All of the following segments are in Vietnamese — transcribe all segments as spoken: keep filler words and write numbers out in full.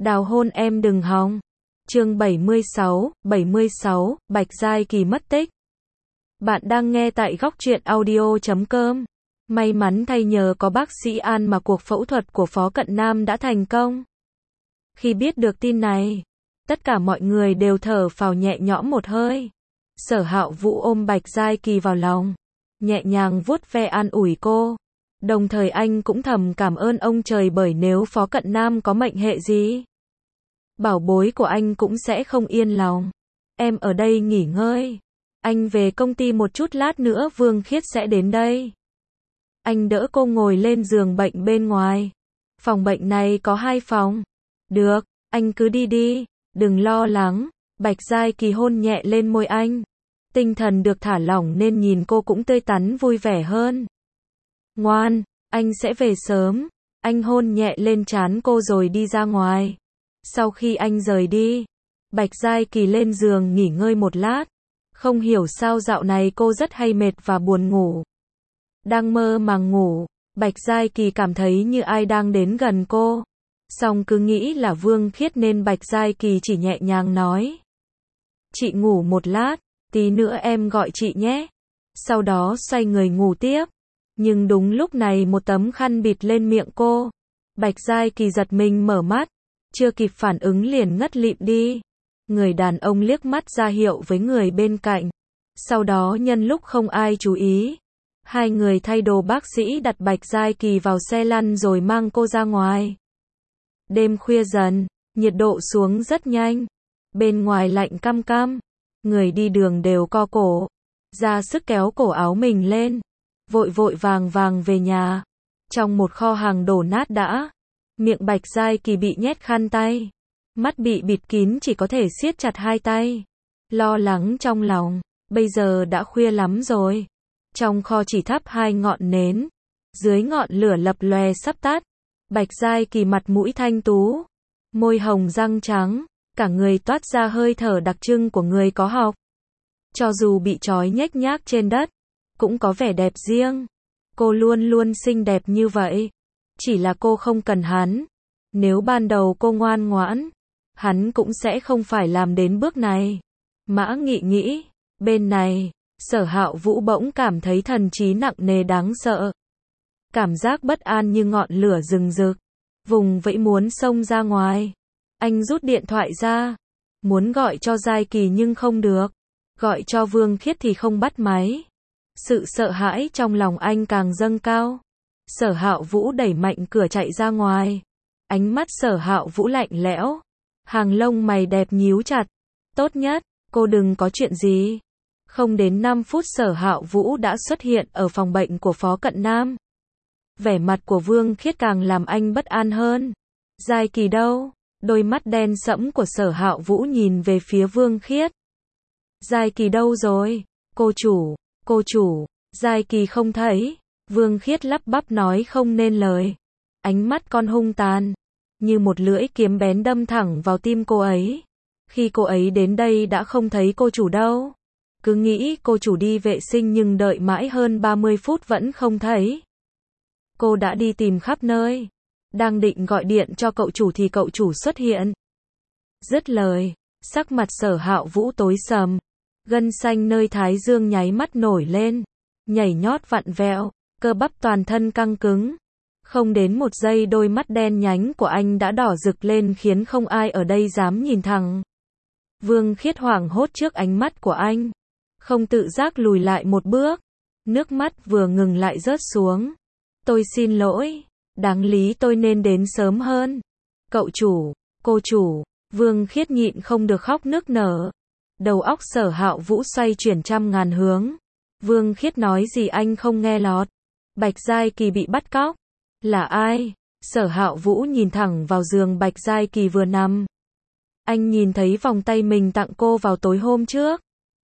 Đào hôn em đừng hòng. Chương bảy mươi sáu, bảy mươi sáu, Bạch Giai Kỳ mất tích. Bạn đang nghe tại góc truyện audio chấm com. May mắn thay nhờ có bác sĩ An mà cuộc phẫu thuật của Phó Cận Nam đã thành công. Khi biết được tin này, tất cả mọi người đều thở phào nhẹ nhõm một hơi. Sở Hạo Vũ ôm Bạch Giai Kỳ vào lòng, nhẹ nhàng vuốt ve an ủi cô. Đồng thời anh cũng thầm cảm ơn ông trời bởi nếu Phó Cận Nam có mệnh hệ gì, bảo bối của anh cũng sẽ không yên lòng. Em ở đây nghỉ ngơi. Anh về công ty một chút, lát nữa Vương Khiết sẽ đến đây. Anh đỡ cô ngồi lên giường bệnh bên ngoài. Phòng bệnh này có hai phòng. Được, anh cứ đi đi, đừng lo lắng. Bạch Giai Kỳ hôn nhẹ lên môi anh. Tinh thần được thả lỏng nên nhìn cô cũng tươi tắn vui vẻ hơn. Ngoan, anh sẽ về sớm. Anh hôn nhẹ lên trán cô rồi đi ra ngoài. Sau khi anh rời đi, Bạch Giai Kỳ lên giường nghỉ ngơi một lát. Không hiểu sao dạo này cô rất hay mệt và buồn ngủ. Đang mơ màng ngủ, Bạch Giai Kỳ cảm thấy như ai đang đến gần cô. Song cứ nghĩ là Vương Khiết nên Bạch Giai Kỳ chỉ nhẹ nhàng nói: "Chị ngủ một lát, tí nữa em gọi chị nhé." Sau đó xoay người ngủ tiếp. Nhưng đúng lúc này một tấm khăn bịt lên miệng cô. Bạch Giai Kỳ giật mình mở mắt, chưa kịp phản ứng liền ngất lịm đi. Người đàn ông liếc mắt ra hiệu với người bên cạnh. Sau đó nhân lúc không ai chú ý, hai người thay đồ bác sĩ đặt Bạch Giai Kỳ vào xe lăn rồi mang cô ra ngoài. Đêm khuya dần, nhiệt độ xuống rất nhanh. Bên ngoài lạnh căm căm, người đi đường đều co cổ, ra sức kéo cổ áo mình lên, vội vội vàng vàng về nhà. Trong một kho hàng đổ nát đã, miệng Bạch Giai Kỳ bị nhét khăn tay, mắt bị bịt kín chỉ có thể siết chặt hai tay, lo lắng trong lòng. Bây giờ đã khuya lắm rồi. Trong kho chỉ thắp hai ngọn nến, dưới ngọn lửa lập lòe sắp tắt. Bạch Giai Kỳ mặt mũi thanh tú, môi hồng răng trắng, cả người toát ra hơi thở đặc trưng của người có học. Cho dù bị trói nhếch nhác trên đất, cũng có vẻ đẹp riêng. Cô luôn luôn xinh đẹp như vậy. Chỉ là cô không cần hắn. Nếu ban đầu cô ngoan ngoãn, hắn cũng sẽ không phải làm đến bước này. Mã Nghị nghĩ, bên này, Sở Hạo Vũ bỗng cảm thấy thần trí nặng nề đáng sợ. Cảm giác bất an như ngọn lửa rừng rực, vùng vẫy muốn xông ra ngoài. Anh rút điện thoại ra, muốn gọi cho Giai Kỳ nhưng không được. Gọi cho Vương Khiết thì không bắt máy. Sự sợ hãi trong lòng anh càng dâng cao. Sở Hạo Vũ đẩy mạnh cửa chạy ra ngoài. Ánh mắt Sở Hạo Vũ lạnh lẽo, hàng lông mày đẹp nhíu chặt. Tốt nhất, cô đừng có chuyện gì. Không đến năm phút Sở Hạo Vũ đã xuất hiện ở phòng bệnh của Phó Cận Nam. Vẻ mặt của Vương Khiết càng làm anh bất an hơn. Giai Kỳ đâu? Đôi mắt đen sẫm của Sở Hạo Vũ nhìn về phía Vương Khiết. Giai Kỳ đâu rồi? Cô chủ, cô chủ, Giai Kỳ không thấy. Vương Khiết lắp bắp nói không nên lời. Ánh mắt con hung tàn, như một lưỡi kiếm bén đâm thẳng vào tim cô ấy. Khi cô ấy đến đây đã không thấy cô chủ đâu. Cứ nghĩ cô chủ đi vệ sinh nhưng đợi mãi hơn ba mươi phút vẫn không thấy. Cô đã đi tìm khắp nơi. Đang định gọi điện cho cậu chủ thì cậu chủ xuất hiện. Dứt lời, sắc mặt Sở Hạo Vũ tối sầm. Gân xanh nơi thái dương nháy mắt nổi lên, nhảy nhót vặn vẹo, cơ bắp toàn thân căng cứng. Không đến một giây đôi mắt đen nhánh của anh đã đỏ rực lên khiến không ai ở đây dám nhìn thẳng. Vương Khiết hoảng hốt trước ánh mắt của anh, không tự giác lùi lại một bước. Nước mắt vừa ngừng lại rớt xuống. Tôi xin lỗi, đáng lý tôi nên đến sớm hơn. Cậu chủ, cô chủ, Vương Khiết nhịn không được khóc nức nở. Đầu óc Sở Hạo Vũ xoay chuyển trăm ngàn hướng. Vương Khiết nói gì anh không nghe lọt. Bạch Giai Kỳ bị bắt cóc. Là ai? Sở Hạo Vũ nhìn thẳng vào giường Bạch Giai Kỳ vừa nằm. Anh nhìn thấy vòng tay mình tặng cô vào tối hôm trước.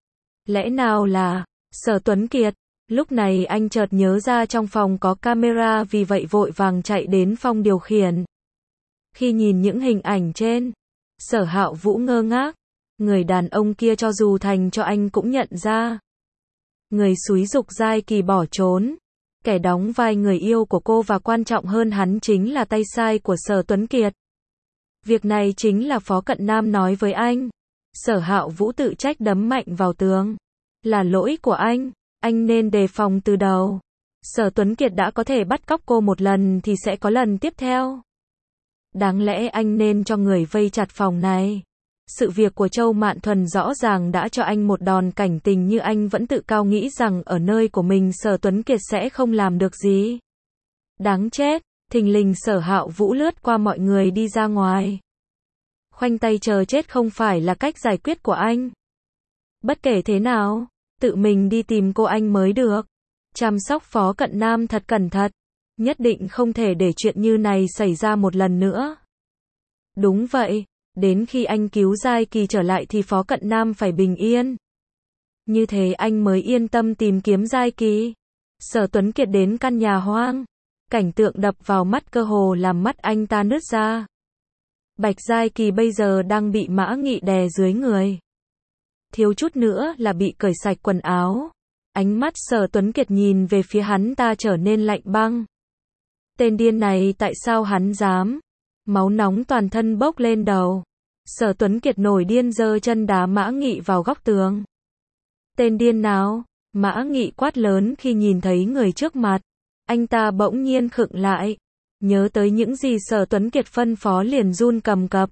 Lẽ nào là Sở Tuấn Kiệt? Lúc này anh chợt nhớ ra trong phòng có camera, vì vậy vội vàng chạy đến phòng điều khiển. Khi nhìn những hình ảnh trên, Sở Hạo Vũ ngơ ngác. Người đàn ông kia cho dù thành cho anh cũng nhận ra. Người xúi giục Giai Kỳ bỏ trốn. Kẻ đóng vai người yêu của cô và quan trọng hơn hắn chính là tay sai của Sở Tuấn Kiệt. Việc này chính là Phó Cận Nam nói với anh. Sở Hạo Vũ tự trách đấm mạnh vào tường. Là lỗi của anh, anh nên đề phòng từ đầu. Sở Tuấn Kiệt đã có thể bắt cóc cô một lần thì sẽ có lần tiếp theo. Đáng lẽ anh nên cho người vây chặt phòng này. Sự việc của Châu Mạn Thuần rõ ràng đã cho anh một đòn cảnh tình, như anh vẫn tự cao nghĩ rằng ở nơi của mình Sở Tuấn Kiệt sẽ không làm được gì. Đáng chết, thình lình Sở Hạo Vũ lướt qua mọi người đi ra ngoài. Khoanh tay chờ chết không phải là cách giải quyết của anh. Bất kể thế nào, tự mình đi tìm cô anh mới được. Chăm sóc Phó Cận Nam thật cẩn thận. Nhất định không thể để chuyện như này xảy ra một lần nữa. Đúng vậy, đến khi anh cứu Giai Kỳ trở lại thì Phó Cận Nam phải bình yên. Như thế anh mới yên tâm tìm kiếm Giai Kỳ. Sở Tuấn Kiệt đến căn nhà hoang. Cảnh tượng đập vào mắt cơ hồ làm mắt anh ta nứt ra. Bạch Giai Kỳ bây giờ đang bị Mã Nghị đè dưới người. Thiếu chút nữa là bị cởi sạch quần áo. Ánh mắt Sở Tuấn Kiệt nhìn về phía hắn ta trở nên lạnh băng. Tên điên này tại sao hắn dám? Máu nóng toàn thân bốc lên đầu. Sở Tuấn Kiệt nổi điên giơ chân đá Mã Nghị vào góc tường. Tên điên nào? Mã Nghị quát lớn khi nhìn thấy người trước mặt. Anh ta bỗng nhiên khựng lại. Nhớ tới những gì Sở Tuấn Kiệt phân phó liền run cầm cập.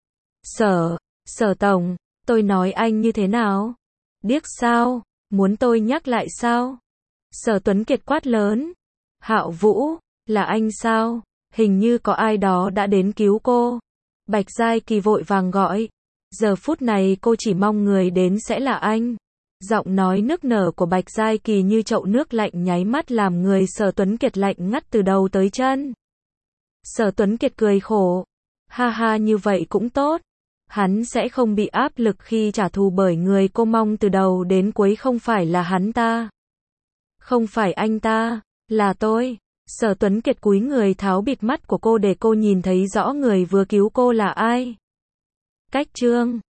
Sở, Sở Tổng, tôi nói anh như thế nào? Điếc sao? Muốn tôi nhắc lại sao? Sở Tuấn Kiệt quát lớn. Hạo Vũ, là anh sao? Hình như có ai đó đã đến cứu cô. Bạch Giai Kỳ vội vàng gọi. Giờ phút này cô chỉ mong người đến sẽ là anh. Giọng nói nức nở của Bạch Giai Kỳ như chậu nước lạnh nháy mắt làm người Sở Tuấn Kiệt lạnh ngắt từ đầu tới chân. Sở Tuấn Kiệt cười khổ. Ha ha, như vậy cũng tốt. Hắn sẽ không bị áp lực khi trả thù bởi người cô mong từ đầu đến cuối không phải là hắn ta. Không phải anh ta, là tôi. Sở Tuấn Kiệt cúi người tháo bịt mắt của cô để cô nhìn thấy rõ người vừa cứu cô là ai. Cách chương